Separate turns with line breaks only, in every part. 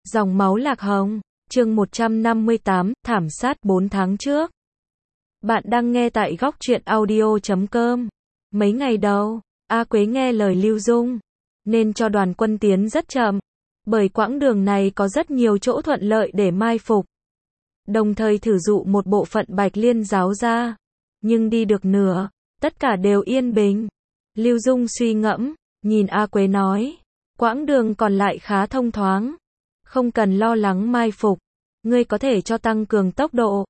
Dòng máu lạc hồng, chương 158, thảm sát 4 tháng trước. Bạn đang nghe tại góc truyện audio.com. Mấy ngày đầu, A Quế nghe lời Lưu Dung, nên cho đoàn quân tiến rất chậm, bởi quãng đường này có rất nhiều chỗ thuận lợi để mai phục. Đồng thời thử dụ một bộ phận Bạch Liên giáo ra, nhưng đi được nửa, tất cả đều yên bình. Lưu Dung suy ngẫm, nhìn A Quế nói, quãng đường còn lại khá thông thoáng, không cần lo lắng mai phục, ngươi có thể cho tăng cường tốc độ.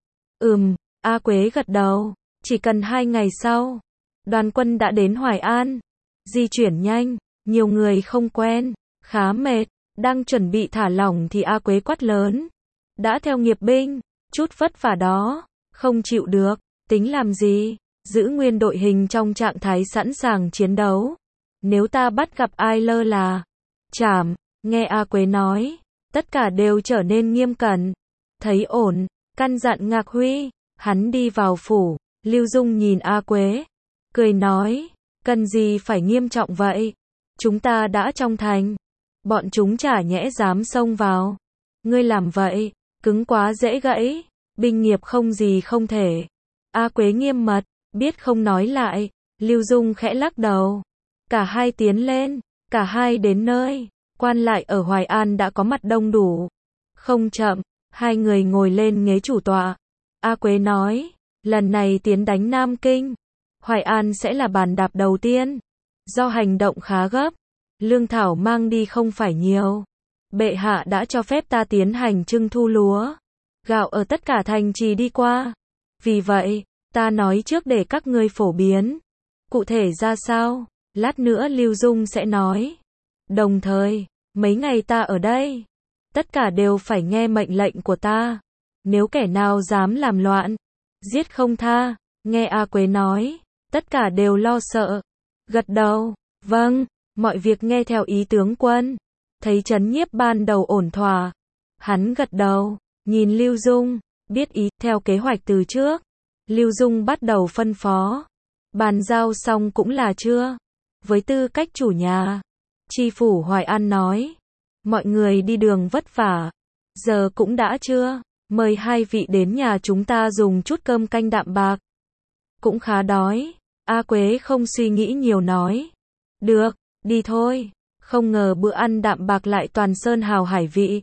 A Quế gật đầu, chỉ cần 2 ngày sau, đoàn quân đã đến Hoài An. Di chuyển nhanh, nhiều người không quen, khá mệt, đang chuẩn bị thả lỏng thì A Quế quát lớn. Đã theo nghiệp binh, chút vất vả đó, không chịu được, tính làm gì, giữ nguyên đội hình trong trạng thái sẵn sàng chiến đấu. Nếu ta bắt gặp ai lơ là, chảm, nghe A Quế nói, tất cả đều trở nên nghiêm cẩn. Thấy ổn, căn dặn Ngạc Huy, hắn đi vào phủ. Lưu Dung nhìn A Quế, cười nói, cần gì phải nghiêm trọng vậy? Chúng ta đã trong thành, bọn chúng chả nhẽ dám xông vào. Ngươi làm vậy, cứng quá dễ gãy, binh nghiệp không gì không thể. A Quế nghiêm mật, biết không nói lại. Lưu Dung khẽ lắc đầu. Cả hai tiến lên, cả hai đến nơi. Quan lại ở Hoài An đã có mặt đông đủ. Không chậm, hai người ngồi lên ghế chủ tọa. A Quế nói, lần này tiến đánh Nam Kinh, Hoài An sẽ là bàn đạp đầu tiên. Do hành động khá gấp, lương thảo mang đi không phải nhiều. Bệ hạ đã cho phép ta tiến hành trưng thu lúa, gạo ở tất cả thành trì đi qua. Vì vậy, ta nói trước để các ngươi phổ biến. Cụ thể ra sao, lát nữa Lưu Dung sẽ nói. Đồng thời, mấy ngày ta ở đây, tất cả đều phải nghe mệnh lệnh của ta. Nếu kẻ nào dám làm loạn, giết không tha. Nghe A Quế nói, tất cả đều lo sợ. Gật đầu, vâng, mọi việc nghe theo ý tướng quân. Thấy trấn nhiếp ban đầu ổn thỏa, hắn gật đầu, nhìn Lưu Dung, biết ý, theo kế hoạch từ trước. Lưu Dung bắt đầu phân phó. Bàn giao xong cũng là chưa. Với tư cách chủ nhà, tri phủ Hoài An nói, mọi người đi đường vất vả, giờ cũng đã trưa, mời hai vị đến nhà chúng ta dùng chút cơm canh đạm bạc. Cũng khá đói. A Quế không suy nghĩ nhiều nói, được, đi thôi. Không ngờ bữa ăn đạm bạc lại toàn sơn hào hải vị.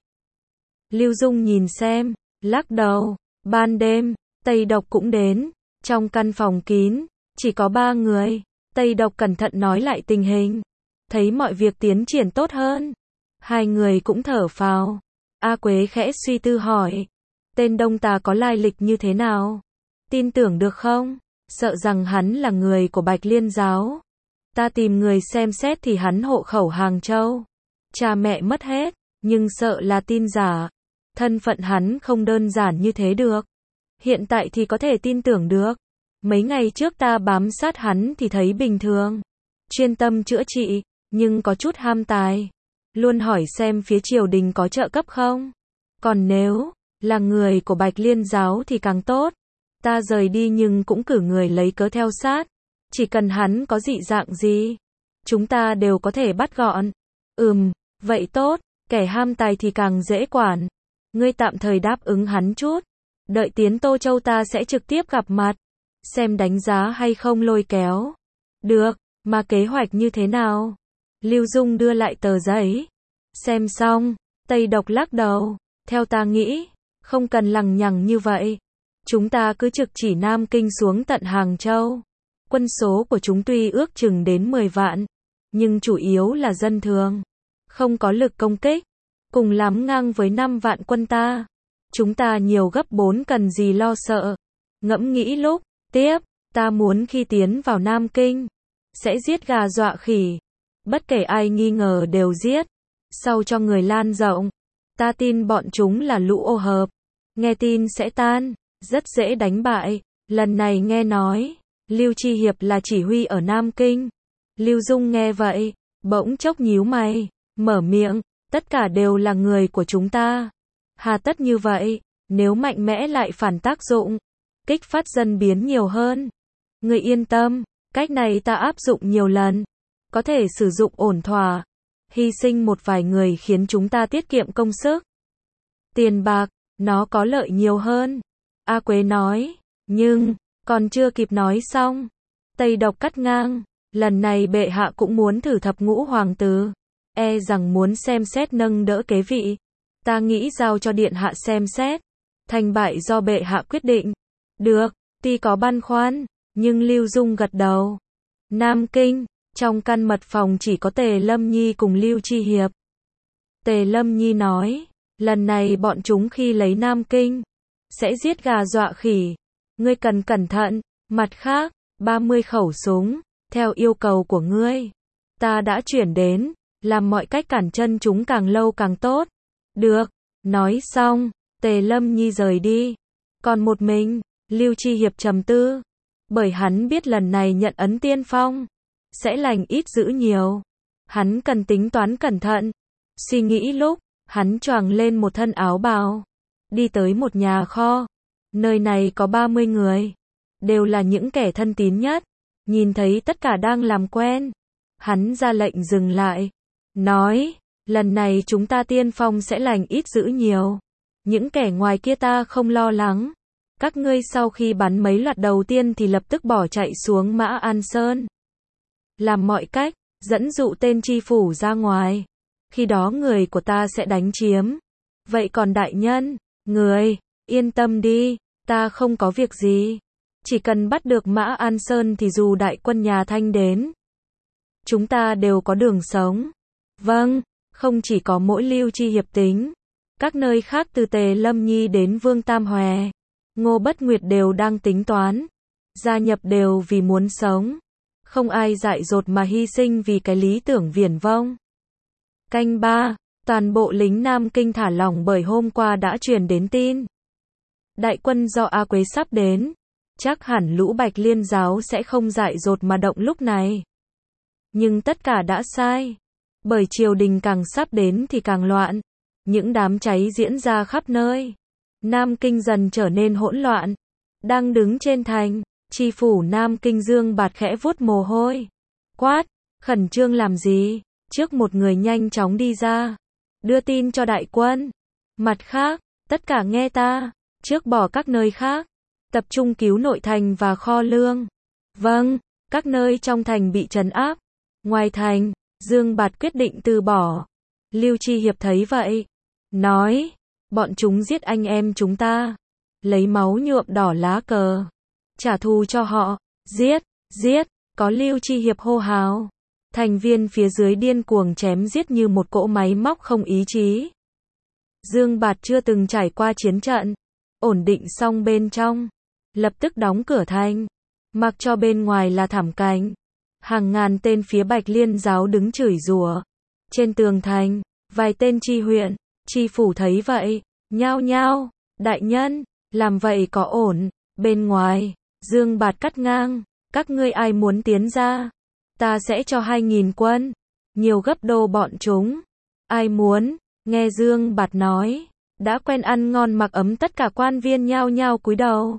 Lưu Dung nhìn xem, lắc đầu. Ban đêm, Tây Độc cũng đến. Trong căn phòng kín, chỉ có 3 người. Tây Độc cẩn thận nói lại tình hình. Thấy mọi việc tiến triển tốt hơn, hai người cũng thở phào. A Quế khẽ suy tư hỏi, tên Đông Tà có lai lịch như thế nào? Tin tưởng được không? Sợ rằng hắn là người của Bạch Liên giáo. Ta tìm người xem xét thì hắn hộ khẩu Hàng Châu. Cha mẹ mất hết, nhưng sợ là tin giả. Thân phận hắn không đơn giản như thế được. Hiện tại thì có thể tin tưởng được. Mấy ngày trước ta bám sát hắn thì thấy bình thường. Chuyên tâm chữa trị, nhưng có chút ham tài. Luôn hỏi xem phía triều đình có trợ cấp không. Còn nếu là người của Bạch Liên giáo thì càng tốt. Ta rời đi nhưng cũng cử người lấy cớ theo sát. Chỉ cần hắn có dị dạng gì, chúng ta đều có thể bắt gọn. Vậy tốt, kẻ ham tài thì càng dễ quản. Ngươi tạm thời đáp ứng hắn chút. Đợi tiến Tô Châu ta sẽ trực tiếp gặp mặt. Xem đánh giá hay không lôi kéo. Được, mà kế hoạch như thế nào? Lưu Dung đưa lại tờ giấy. Xem xong, Tây Độc lắc đầu. Theo ta nghĩ, không cần lằng nhằng như vậy. Chúng ta cứ trực chỉ Nam Kinh xuống tận Hàng Châu. Quân số của chúng tuy ước chừng đến 10 vạn, nhưng chủ yếu là dân thường, không có lực công kích, cùng lắm ngang với 5 vạn quân ta. Chúng ta nhiều gấp 4 cần gì lo sợ. Ngẫm nghĩ lúc tiếp, ta muốn khi tiến vào Nam Kinh, sẽ giết gà dọa khỉ. Bất kể ai nghi ngờ đều giết. Sau cho người lan rộng. Ta tin bọn chúng là lũ ô hợp. Nghe tin sẽ tan, rất dễ đánh bại. Lần này nghe nói, Lưu Chi Hiệp là chỉ huy ở Nam Kinh. Lưu Dung nghe vậy, bỗng chốc nhíu mày, mở miệng, tất cả đều là người của chúng ta. Hà tất như vậy, nếu mạnh mẽ lại phản tác dụng, kích phát dân biến nhiều hơn. Người yên tâm, cách này ta áp dụng nhiều lần, có thể sử dụng ổn thỏa. Hy sinh một vài người khiến chúng ta tiết kiệm công sức. Tiền bạc, nó có lợi nhiều hơn. A Quế nói, nhưng, còn chưa kịp nói xong. Tây Độc cắt ngang, lần này bệ hạ cũng muốn thử thập ngũ hoàng tử. E rằng muốn xem xét nâng đỡ kế vị. Ta nghĩ giao cho điện hạ xem xét. Thành bại do bệ hạ quyết định. Được, tuy có băn khoăn, nhưng Lưu Dung gật đầu. Nam Kinh, trong căn mật phòng chỉ có Tề Lâm Nhi cùng Lưu Chi Hiệp. Tề Lâm Nhi nói, lần này bọn chúng khi lấy Nam Kinh, sẽ giết gà dọa khỉ. Ngươi cần cẩn thận. Mặt khác, 30 khẩu súng, theo yêu cầu của ngươi, ta đã chuyển đến, làm mọi cách cản chân chúng càng lâu càng tốt. Được, nói xong, Tề Lâm Nhi rời đi. Còn một mình, Lưu Chi Hiệp trầm tư. Bởi hắn biết lần này nhận ấn tiên phong, sẽ lành ít dữ nhiều. Hắn cần tính toán cẩn thận. Suy nghĩ lúc, hắn choàng lên một thân áo bào. Đi tới một nhà kho. Nơi này có 30 người. Đều là những kẻ thân tín nhất. Nhìn thấy tất cả đang làm quen. Hắn ra lệnh dừng lại. Nói, lần này chúng ta tiên phong sẽ lành ít dữ nhiều. Những kẻ ngoài kia ta không lo lắng. Các ngươi sau khi bắn mấy loạt đầu tiên thì lập tức bỏ chạy xuống Mã An Sơn. Làm mọi cách, dẫn dụ tên tri phủ ra ngoài. Khi đó người của ta sẽ đánh chiếm. Vậy còn đại nhân, người, yên tâm đi, ta không có việc gì. Chỉ cần bắt được Mã An Sơn thì dù đại quân nhà Thanh đến, chúng ta đều có đường sống. Vâng, không chỉ có mỗi Lưu Chi Hiệp tính. Các nơi khác từ Tề Lâm Nhi đến Vương Tam Hòe, Ngô Bất Nguyệt đều đang tính toán. Gia nhập đều vì muốn sống. Không ai dại dột mà hy sinh vì cái lý tưởng viển vông. Canh 3, toàn bộ lính Nam Kinh thả lỏng bởi hôm qua đã truyền đến tin. Đại quân do A Quế sắp đến. Chắc hẳn lũ Bạch Liên giáo sẽ không dại dột mà động lúc này. Nhưng tất cả đã sai. Bởi triều đình càng sắp đến thì càng loạn. Những đám cháy diễn ra khắp nơi. Nam Kinh dần trở nên hỗn loạn. Đang đứng trên thành, tri phủ Nam Kinh Dương Bạt khẽ vuốt mồ hôi. Quát, khẩn trương làm gì? Trước một người nhanh chóng đi ra. Đưa tin cho đại quân. Mặt khác, tất cả nghe ta. Trước bỏ các nơi khác. Tập trung cứu nội thành và kho lương. Vâng, các nơi trong thành bị trấn áp. Ngoài thành, Dương Bạt quyết định từ bỏ. Lưu Chi Hiệp thấy vậy. Nói, bọn chúng giết anh em chúng ta. Lấy máu nhuộm đỏ lá cờ. Trả thù cho họ. Giết, giết, có Lưu Chi Hiệp hô hào. Thành viên phía dưới điên cuồng chém giết như một cỗ máy móc không ý chí. Dương Bạt chưa từng trải qua chiến trận. Ổn định xong bên trong. Lập tức đóng cửa thành. Mặc cho bên ngoài là thảm cảnh. Hàng ngàn tên phía Bạch Liên giáo đứng chửi rủa. Trên tường thành, vài tên tri huyện, tri phủ thấy vậy. Nhao nhao, đại nhân, làm vậy có ổn. Bên ngoài, Dương Bạt cắt ngang. Các ngươi ai muốn tiến ra? Ta sẽ cho 2.000 quân. Nhiều gấp đôi bọn chúng. Ai muốn? Nghe Dương Bạt nói. Đã quen ăn ngon mặc ấm tất cả quan viên nhao nhao cúi đầu.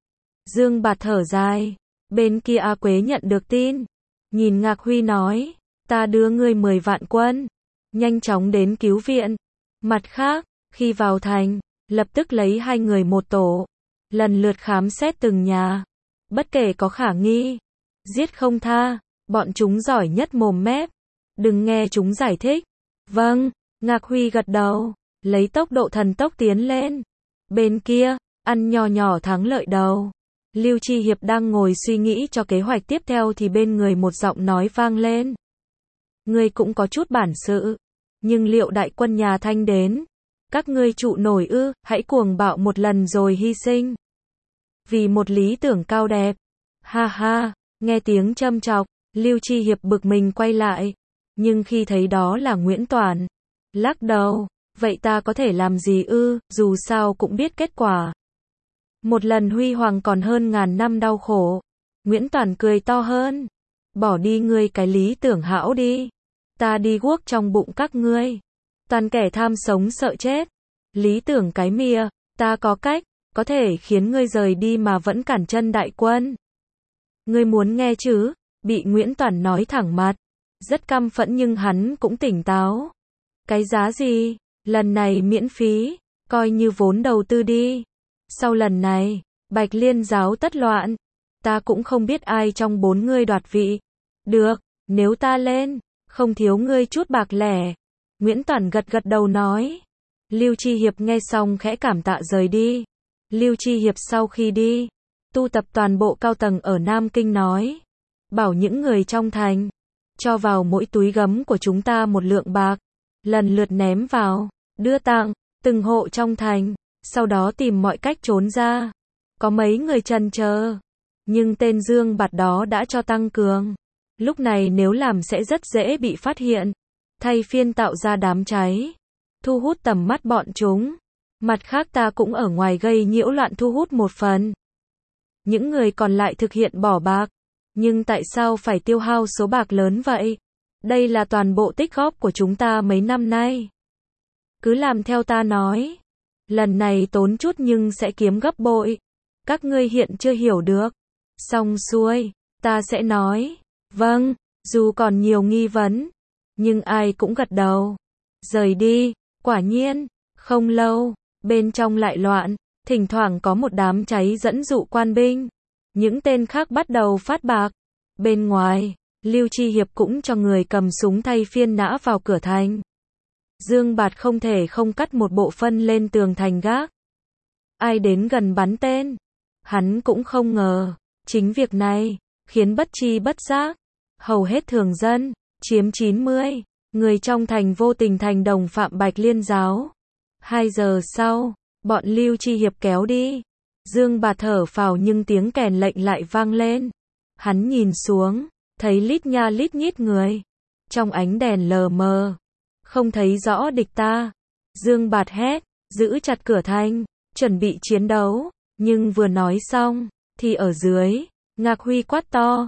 Dương Bạt thở dài. Bên kia A Quế nhận được tin. Nhìn Ngạc Huy nói. Ta đưa ngươi 10 vạn quân. Nhanh chóng đến cứu viện. Mặt khác, khi vào thành, lập tức lấy 2 người một tổ. Lần lượt khám xét từng nhà. Bất kể có khả nghi. Giết không tha. Bọn chúng giỏi nhất mồm mép. Đừng nghe chúng giải thích. Vâng, Ngạc Huy gật đầu. Lấy tốc độ thần tốc tiến lên. Bên kia, ăn nhỏ nhỏ thắng lợi đầu. Lưu Chi Hiệp đang ngồi suy nghĩ cho kế hoạch tiếp theo thì bên người một giọng nói vang lên. Ngươi cũng có chút bản sự. Nhưng liệu đại quân nhà Thanh đến? Các ngươi trụ nổi ư? Hãy cuồng bạo một lần rồi hy sinh. Vì một lý tưởng cao đẹp. Ha ha, nghe tiếng châm chọc. Lưu Chi Hiệp bực mình quay lại. Nhưng khi thấy đó là Nguyễn Toản. Lắc đầu. Vậy ta có thể làm gì ư? Dù sao cũng biết kết quả. Một lần huy hoàng còn hơn ngàn năm đau khổ. Nguyễn Toản cười to hơn. Bỏ đi ngươi cái lý tưởng hão đi. Ta đi guốc trong bụng các ngươi. Toàn kẻ tham sống sợ chết. Lý tưởng cái mìa. Ta có cách. Có thể khiến ngươi rời đi mà vẫn cản chân đại quân. Ngươi muốn nghe chứ? Bị Nguyễn Toản nói thẳng mặt. Rất căm phẫn nhưng hắn cũng tỉnh táo. Cái giá gì? Lần này miễn phí. coi như vốn đầu tư đi. Sau lần này, Bạch Liên giáo tất loạn, ta cũng không biết ai trong 4 ngươi đoạt vị. Được, nếu ta lên, không thiếu ngươi chút bạc lẻ. Nguyễn Toản gật gật đầu nói. Lưu Chi Hiệp nghe xong khẽ cảm tạ rời đi. Lưu Chi Hiệp sau khi đi, tu tập toàn bộ cao tầng ở Nam Kinh nói. Bảo những người trong thành, cho vào mỗi túi gấm của chúng ta 1 lượng bạc. Lần lượt ném vào, đưa tặng, từng hộ trong thành, sau đó tìm mọi cách trốn ra. Có mấy người chần chờ, nhưng tên Dương Bạt đó đã cho tăng cường. Lúc này nếu làm sẽ rất dễ bị phát hiện, thay phiên tạo ra đám cháy, thu hút tầm mắt bọn chúng. Mặt khác ta cũng ở ngoài gây nhiễu loạn thu hút một phần. Những người còn lại thực hiện bỏ bạc, nhưng tại sao phải tiêu hao số bạc lớn vậy? Đây là toàn bộ tích góp của chúng ta mấy năm nay. Cứ làm theo ta nói. Lần này tốn chút nhưng sẽ kiếm gấp bội. Các ngươi hiện chưa hiểu được. Xong xuôi, ta sẽ nói. Vâng, dù còn nhiều nghi vấn, nhưng ai cũng gật đầu. Rời đi, quả nhiên, không lâu, bên trong lại loạn, thỉnh thoảng có một đám cháy dẫn dụ quan binh. Những tên khác bắt đầu phát bạc. Bên ngoài, Lưu Chi Hiệp cũng cho người cầm súng thay phiên nã vào cửa thành. Dương Bạt không thể không cắt một bộ phân lên tường thành gác. Ai đến gần bắn tên. Hắn cũng không ngờ, chính việc này, khiến bất chi bất giác, hầu hết thường dân, chiếm 90, người trong thành vô tình thành đồng phạm Bạch Liên giáo. 2 giờ sau, bọn Lưu Chi Hiệp kéo đi. Dương Bạt thở phào nhưng tiếng kèn lệnh lại vang lên. Hắn nhìn xuống, thấy lít nha lít nhít người. Trong ánh đèn lờ mờ, không thấy rõ địch ta. Dương Bạt hét, giữ chặt cửa thành, chuẩn bị chiến đấu. Nhưng vừa nói xong, thì ở dưới, Ngạc Huy quát to,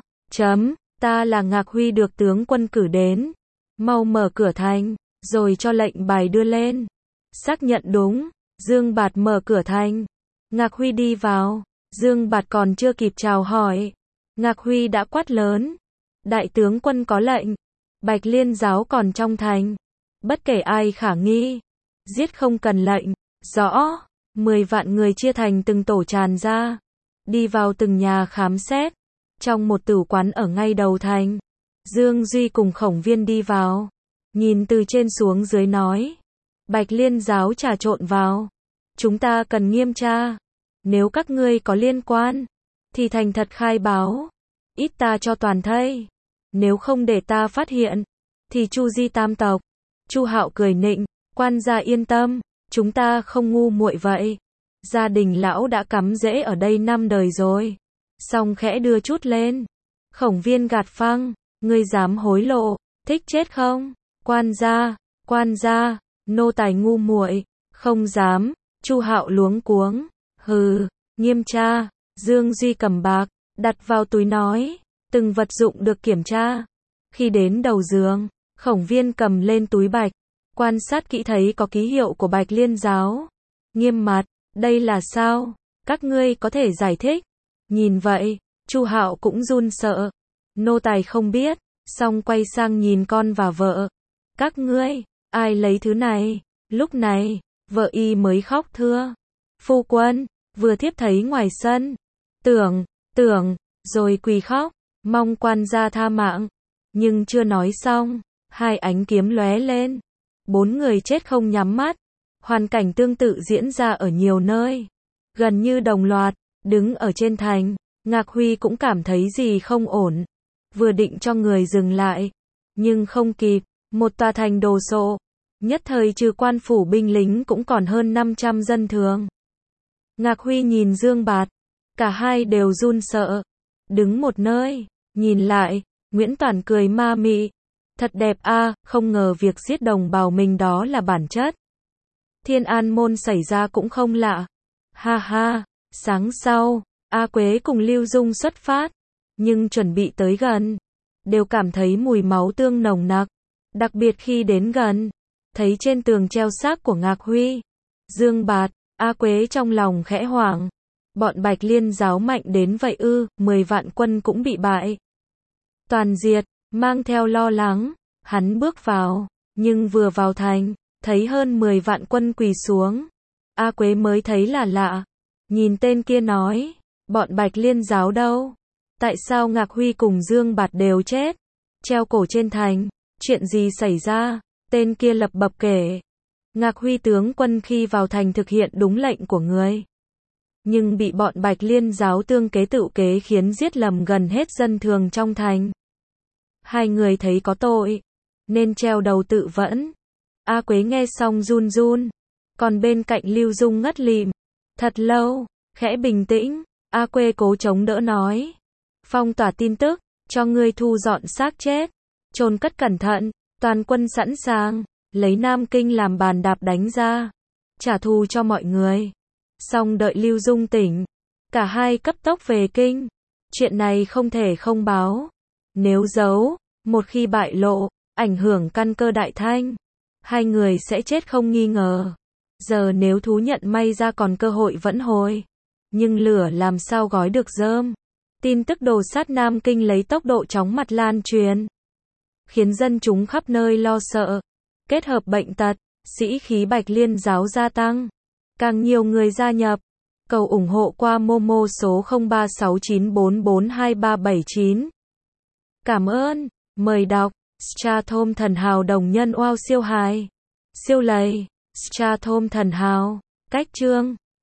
ta là Ngạc Huy được tướng quân cử đến. Mau mở cửa thành, rồi cho lệnh bài đưa lên. Xác nhận đúng, Dương Bạt mở cửa thành. Ngạc Huy đi vào, Dương Bạt còn chưa kịp chào hỏi. Ngạc Huy đã quát lớn. Đại tướng quân có lệnh, Bạch Liên giáo còn trong thành. Bất kể ai khả nghi, giết không cần lệnh. Rõ, 10 vạn người chia thành từng tổ tràn ra, đi vào từng nhà khám xét. Trong một tử quán ở ngay đầu thành, Dương Duy cùng Khổng Viên đi vào, nhìn từ trên xuống dưới nói. Bạch Liên giáo trà trộn vào, chúng ta cần nghiêm tra. Nếu các ngươi có liên quan, thì thành thật khai báo, ít ta cho toàn thây. Nếu không để ta phát hiện, thì chu di tam tộc. Chu Hạo cười nịnh, quan gia yên tâm, chúng ta không ngu muội vậy. Gia đình lão đã cắm rễ ở đây 5 đời rồi. Xong khẽ đưa chút lên. Khổng Viên gạt phăng, ngươi dám hối lộ, thích chết không? Quan gia, nô tài ngu muội, không dám. Chu Hạo luống cuống, hừ, nghiêm tra. Dương Duy cầm bạc, đặt vào túi nói, từng vật dụng được kiểm tra. Khi đến đầu giường, Khổng Viên cầm lên túi bạch, quan sát kỹ thấy có ký hiệu của Bạch Liên giáo. Nghiêm mặt, đây là sao? Các ngươi có thể giải thích? Nhìn vậy, Chu Hạo cũng run sợ. Nô tài không biết, xong quay sang nhìn con và vợ. Các ngươi, ai lấy thứ này? Lúc này, vợ y mới khóc thưa. Phu quân, vừa thiếp thấy ngoài sân. Tưởng, rồi quỳ khóc, mong quan gia tha mạng. Nhưng chưa nói xong, 2 ánh kiếm lóe lên. 4 người chết không nhắm mắt. Hoàn cảnh tương tự diễn ra ở nhiều nơi. Gần như đồng loạt, đứng ở trên thành, Ngạc Huy cũng cảm thấy gì không ổn. Vừa định cho người dừng lại, nhưng không kịp, một tòa thành đồ sộ. Nhất thời trừ quan phủ binh lính cũng còn hơn 500 dân thường. Ngạc Huy nhìn Dương Bạt, cả hai đều run sợ. Đứng một nơi, nhìn lại, Nguyễn Toản cười ma mị. Thật đẹp a, không ngờ việc giết đồng bào mình đó là bản chất. Thiên An môn xảy ra cũng không lạ. Ha ha, sáng sau, A Quế cùng Lưu Dung xuất phát, nhưng chuẩn bị tới gần, đều cảm thấy mùi máu tương nồng nặc, đặc biệt khi đến gần, thấy trên tường treo xác của Ngạc Huy, Dương Bạt, A Quế trong lòng khẽ hoảng. Bọn Bạch Liên giáo mạnh đến vậy ư? 10 vạn quân cũng bị bại. Toàn diệt, mang theo lo lắng, hắn bước vào, nhưng vừa vào thành, thấy hơn 10 vạn quân quỳ xuống. A Quế mới thấy là lạ. Nhìn tên kia nói, bọn Bạch Liên giáo đâu? Tại sao Ngạc Huy cùng Dương Bạt đều chết? Treo cổ trên thành, chuyện gì xảy ra? Tên kia lập bập kể. Ngạc Huy tướng quân khi vào thành thực hiện đúng lệnh của người. Nhưng bị bọn Bạch Liên giáo tương kế tự kế khiến giết lầm gần hết dân thường trong thành. Hai người thấy có tội, nên treo đầu tự vẫn. A Quế nghe xong run run. Còn bên cạnh Lưu Dung ngất lịm. Thật lâu, khẽ bình tĩnh, A Quế cố chống đỡ nói. Phong tỏa tin tức, cho ngươi thu dọn xác chết. Chôn cất cẩn thận, toàn quân sẵn sàng, lấy Nam Kinh làm bàn đạp đánh ra. Trả thù cho mọi người. Xong đợi Lưu Dung tỉnh. Cả hai cấp tốc về kinh. Chuyện này không thể không báo. Nếu giấu, một khi bại lộ, ảnh hưởng căn cơ Đại Thanh. Hai người sẽ chết không nghi ngờ. Giờ nếu thú nhận may ra còn cơ hội vẫn hồi. Nhưng lửa làm sao gói được rơm. Tin tức đồ sát Nam Kinh lấy tốc độ chóng mặt lan truyền. Khiến dân chúng khắp nơi lo sợ. Kết hợp bệnh tật, sĩ khí Bạch Liên giáo gia tăng. Càng nhiều người gia nhập. Cầu ủng hộ qua Momo số 0369442379. Cảm ơn. Mời đọc. Strathom thần hào đồng nhân oao siêu hài. Siêu lầy. Strathom thần hào. Cách chương.